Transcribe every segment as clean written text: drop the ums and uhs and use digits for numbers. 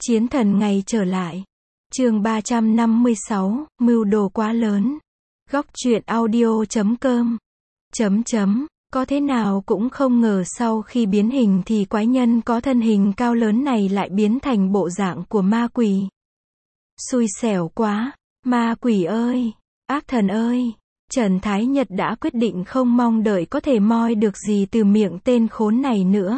Chiến thần ngày trở lại. Chương 356, mưu đồ quá lớn. Góc truyện audio.com. Có thế nào cũng không ngờ sau khi biến hình thì quái nhân có thân hình cao lớn này lại biến thành bộ dạng của ma quỷ. Xui xẻo quá, ma quỷ ơi, ác thần ơi. Trần Thái Nhật đã quyết định không mong đợi có thể moi được gì từ miệng tên khốn này nữa.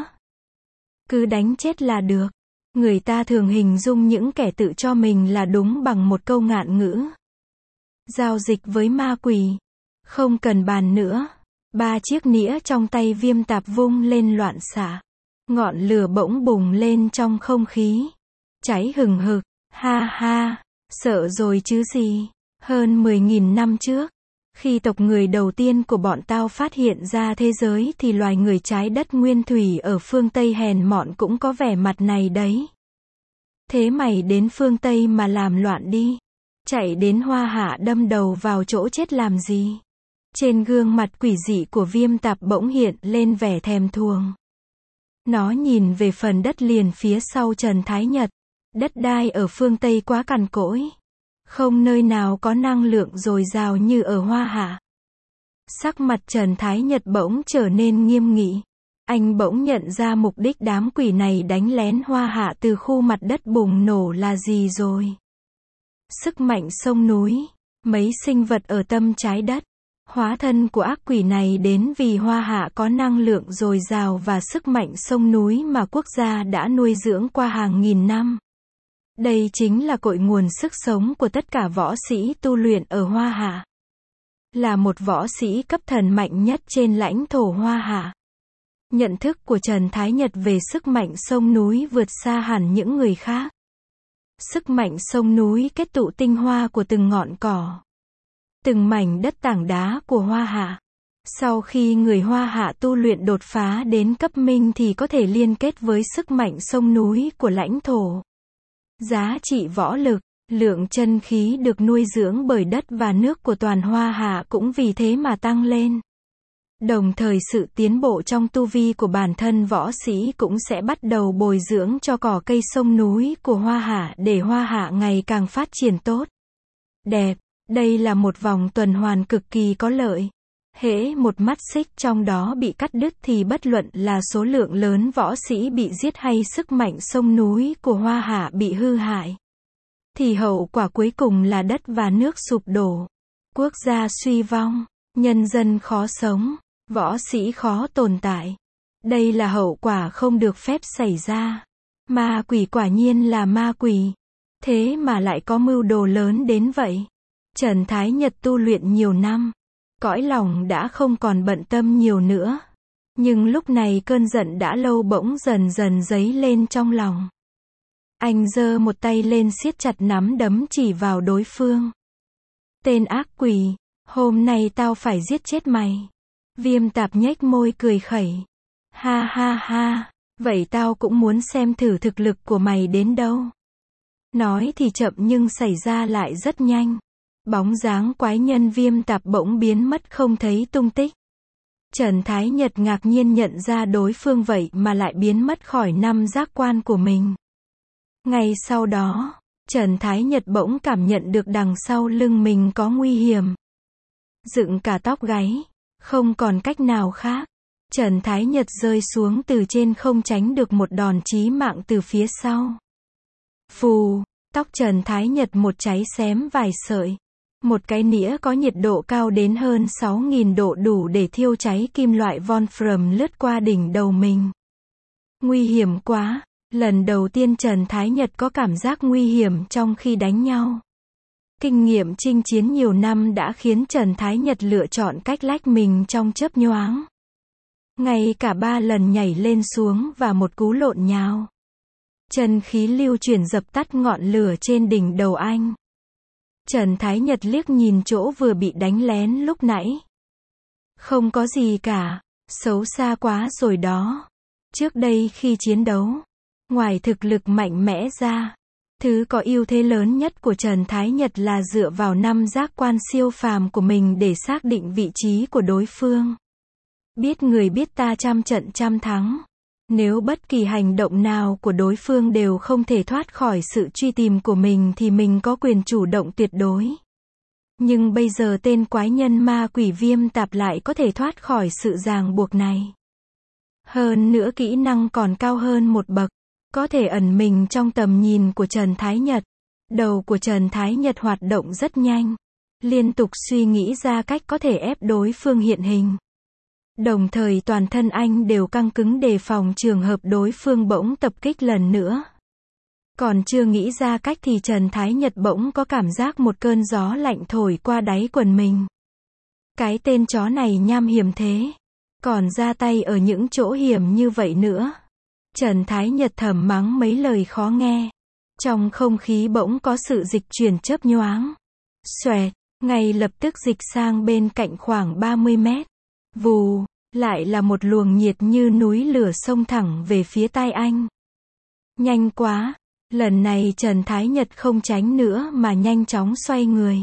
Cứ đánh chết là được. Người ta thường hình dung những kẻ tự cho mình là đúng bằng một câu ngạn ngữ. Giao dịch với ma quỷ. Không cần bàn nữa. 3 chiếc nĩa trong tay Viêm Tạp vung lên loạn xạ. Ngọn lửa bỗng bùng lên trong không khí. Cháy hừng hực. Ha ha. Sợ rồi chứ gì. Hơn 10.000 năm trước. Khi tộc người đầu tiên của bọn tao phát hiện ra thế giới thì loài người trái đất nguyên thủy ở phương Tây hèn mọn cũng có vẻ mặt này đấy. Thế mày đến phương Tây mà làm loạn đi. Chạy đến Hoa Hạ đâm đầu vào chỗ chết làm gì? Trên gương mặt quỷ dị của Viêm Tạp bỗng hiện lên vẻ thèm thuồng. Nó nhìn về phần đất liền phía sau Trần Thái Nhật. Đất đai ở phương Tây quá cằn cỗi. Không nơi nào có năng lượng dồi dào như ở Hoa Hạ. Sắc mặt Trần Thái Nhật bỗng trở nên nghiêm nghị. Anh bỗng nhận ra mục đích đám quỷ này đánh lén Hoa Hạ từ khu mặt đất bùng nổ là gì rồi. Sức mạnh sông núi. Mấy sinh vật ở tâm trái đất. Hóa thân của ác quỷ này đến vì Hoa Hạ có năng lượng dồi dào và sức mạnh sông núi mà quốc gia đã nuôi dưỡng qua hàng nghìn năm. Đây chính là cội nguồn sức sống của tất cả võ sĩ tu luyện ở Hoa Hạ. Là một võ sĩ cấp thần mạnh nhất trên lãnh thổ Hoa Hạ. Nhận thức của Trần Thái Nhật về sức mạnh sông núi vượt xa hẳn những người khác. Sức mạnh sông núi kết tụ tinh hoa của từng ngọn cỏ. Từng mảnh đất tảng đá của Hoa Hạ. Sau khi người Hoa Hạ tu luyện đột phá đến cấp minh thì có thể liên kết với sức mạnh sông núi của lãnh thổ. Giá trị võ lực, lượng chân khí được nuôi dưỡng bởi đất và nước của toàn Hoa Hạ cũng vì thế mà tăng lên. Đồng thời sự tiến bộ trong tu vi của bản thân võ sĩ cũng sẽ bắt đầu bồi dưỡng cho cỏ cây sông núi của Hoa Hạ để Hoa Hạ ngày càng phát triển tốt. Đẹp, đây là một vòng tuần hoàn cực kỳ có lợi. Hễ một mắt xích trong đó bị cắt đứt thì bất luận là số lượng lớn võ sĩ bị giết hay sức mạnh sông núi của Hoa Hạ bị hư hại. Thì hậu quả cuối cùng là đất và nước sụp đổ. Quốc gia suy vong, nhân dân khó sống, võ sĩ khó tồn tại. Đây là hậu quả không được phép xảy ra. Ma quỷ quả nhiên là ma quỷ. Thế mà lại có mưu đồ lớn đến vậy. Trần Thái Nhật tu luyện nhiều năm. Cõi lòng đã không còn bận tâm nhiều nữa. Nhưng lúc này cơn giận đã lâu bỗng dần dần dấy lên trong lòng. Anh giơ một tay lên siết chặt nắm đấm chỉ vào đối phương. Tên ác quỷ, hôm nay tao phải giết chết mày. Viêm Tạp nhếch môi cười khẩy. Ha ha ha, vậy tao cũng muốn xem thử thực lực của mày đến đâu. Nói thì chậm nhưng xảy ra lại rất nhanh. Bóng dáng quái nhân Viêm Tạp bỗng biến mất không thấy tung tích. Trần Thái Nhật ngạc nhiên nhận ra đối phương vậy mà lại biến mất khỏi 5 giác quan của mình. Ngay sau đó, Trần Thái Nhật bỗng cảm nhận được đằng sau lưng mình có nguy hiểm. Dựng cả tóc gáy, không còn cách nào khác. Trần Thái Nhật rơi xuống từ trên không tránh được một đòn chí mạng từ phía sau. Phù, tóc Trần Thái Nhật một cháy xém vài sợi. Một cái nĩa có nhiệt độ cao đến hơn 6.000 độ đủ để thiêu cháy kim loại Wolfram lướt qua đỉnh đầu mình. Nguy hiểm quá, lần đầu tiên Trần Thái Nhật có cảm giác nguy hiểm trong khi đánh nhau. Kinh nghiệm chinh chiến nhiều năm đã khiến Trần Thái Nhật lựa chọn cách lách mình trong chớp nhoáng. Ngay cả 3 lần nhảy lên xuống và một cú lộn nhào. Chân khí lưu chuyển dập tắt ngọn lửa trên đỉnh đầu anh. Trần Thái Nhật liếc nhìn chỗ vừa bị đánh lén lúc nãy. Không có gì cả, xấu xa quá rồi đó. Trước đây khi chiến đấu, ngoài thực lực mạnh mẽ ra, thứ có ưu thế lớn nhất của Trần Thái Nhật là dựa vào 5 giác quan siêu phàm của mình để xác định vị trí của đối phương. Biết người biết ta trăm trận trăm thắng. Nếu bất kỳ hành động nào của đối phương đều không thể thoát khỏi sự truy tìm của mình thì mình có quyền chủ động tuyệt đối. Nhưng bây giờ tên quái nhân ma quỷ Viêm Tạp lại có thể thoát khỏi sự ràng buộc này. Hơn nữa kỹ năng còn cao hơn một bậc, có thể ẩn mình trong tầm nhìn của Trần Thái Nhật. Đầu của Trần Thái Nhật hoạt động rất nhanh, liên tục suy nghĩ ra cách có thể ép đối phương hiện hình. Đồng thời toàn thân anh đều căng cứng đề phòng trường hợp đối phương bỗng tập kích lần nữa. Còn chưa nghĩ ra cách thì Trần Thái Nhật bỗng có cảm giác một cơn gió lạnh thổi qua đáy quần mình. Cái tên chó này nham hiểm thế, còn ra tay ở những chỗ hiểm như vậy nữa. Trần Thái Nhật thầm mắng mấy lời khó nghe. Trong không khí bỗng có sự dịch chuyển chớp nhoáng. Xoẹt, ngay lập tức dịch sang bên cạnh khoảng 30 mét. Vù, lại là một luồng nhiệt như núi lửa xông thẳng về phía tai anh. Nhanh quá, lần này Trần Thái Nhật không tránh nữa mà nhanh chóng xoay người.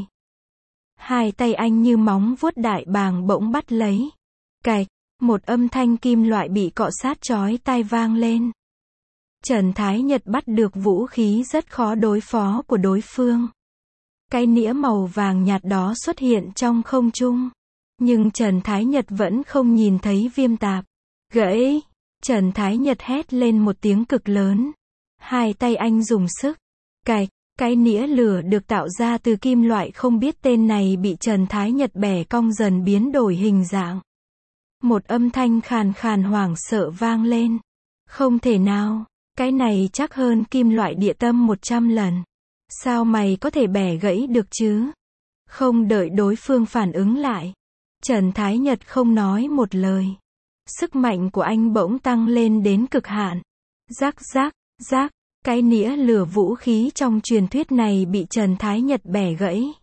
Hai tay anh như móng vuốt đại bàng bỗng bắt lấy. Cạch, một âm thanh kim loại bị cọ sát chói tai vang lên. Trần Thái Nhật bắt được vũ khí rất khó đối phó của đối phương. Cái nĩa màu vàng nhạt đó xuất hiện trong không trung. Nhưng Trần Thái Nhật vẫn không nhìn thấy Viêm Tạp. Gãy! Trần Thái Nhật hét lên một tiếng cực lớn. Hai tay anh dùng sức. Cạch! Cái nĩa lửa được tạo ra từ kim loại không biết tên này bị Trần Thái Nhật bẻ cong dần biến đổi hình dạng. Một âm thanh khàn khàn hoảng sợ vang lên. Không thể nào! Cái này chắc hơn kim loại địa tâm 100 lần. Sao mày có thể bẻ gãy được chứ? Không đợi đối phương phản ứng lại. Trần Thái Nhật không nói một lời. Sức mạnh của anh bỗng tăng lên đến cực hạn. Rắc rắc, rắc, cái nĩa lửa vũ khí trong truyền thuyết này bị Trần Thái Nhật bẻ gãy.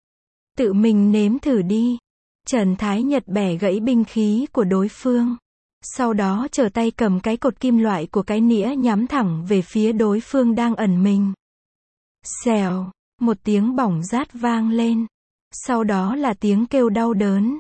Tự mình nếm thử đi. Trần Thái Nhật bẻ gãy binh khí của đối phương. Sau đó trở tay cầm cái cột kim loại của cái nĩa nhắm thẳng về phía đối phương đang ẩn mình. Xèo, một tiếng bỏng rát vang lên. Sau đó là tiếng kêu đau đớn.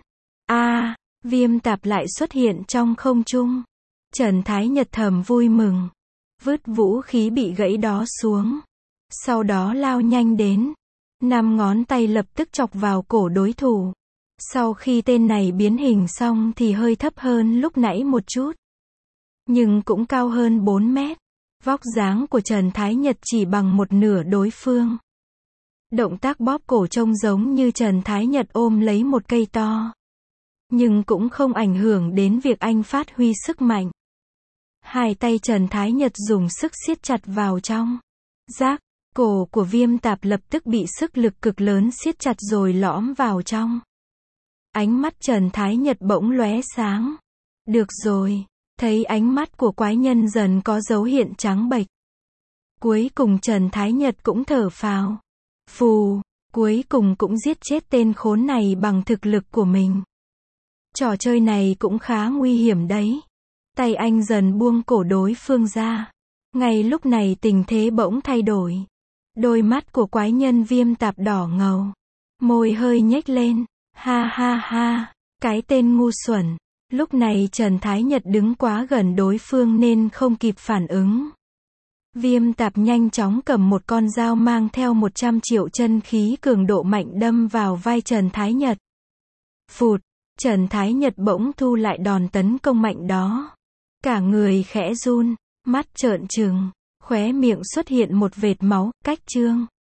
Viêm Tạp lại xuất hiện trong không trung. Trần Thái Nhật thầm vui mừng. Vứt vũ khí bị gãy đó xuống. Sau đó lao nhanh đến. 5 ngón tay lập tức chọc vào cổ đối thủ. Sau khi tên này biến hình xong thì hơi thấp hơn lúc nãy một chút. Nhưng cũng cao hơn 4 mét. Vóc dáng của Trần Thái Nhật chỉ bằng một nửa đối phương. Động tác bóp cổ trông giống như Trần Thái Nhật ôm lấy một cây to. Nhưng cũng không ảnh hưởng đến việc anh phát huy sức mạnh. Hai tay Trần Thái Nhật dùng sức siết chặt vào trong. Rác, cổ của Viêm Tạp lập tức bị sức lực cực lớn siết chặt rồi lõm vào trong. Ánh mắt Trần Thái Nhật bỗng lóe sáng. Được rồi, thấy ánh mắt của quái nhân dần có dấu hiện trắng bệch. Cuối cùng Trần Thái Nhật cũng thở phào. Phù, cuối cùng cũng giết chết tên khốn này bằng thực lực của mình. Trò chơi này cũng khá nguy hiểm đấy. Tay anh dần buông cổ đối phương ra. Ngay lúc này tình thế bỗng thay đổi. Đôi mắt của quái nhân Viêm Tạp đỏ ngầu. Môi hơi nhếch lên. Ha ha ha, cái tên ngu xuẩn. Lúc này Trần Thái Nhật đứng quá gần đối phương nên không kịp phản ứng. Viêm Tạp nhanh chóng cầm một con dao mang theo 100 triệu chân khí cường độ mạnh đâm vào vai Trần Thái Nhật. Phụt, Trần Thái Nhật bỗng thu lại đòn tấn công mạnh đó. Cả người khẽ run, mắt trợn trừng, khóe miệng xuất hiện một vệt máu, cách chương.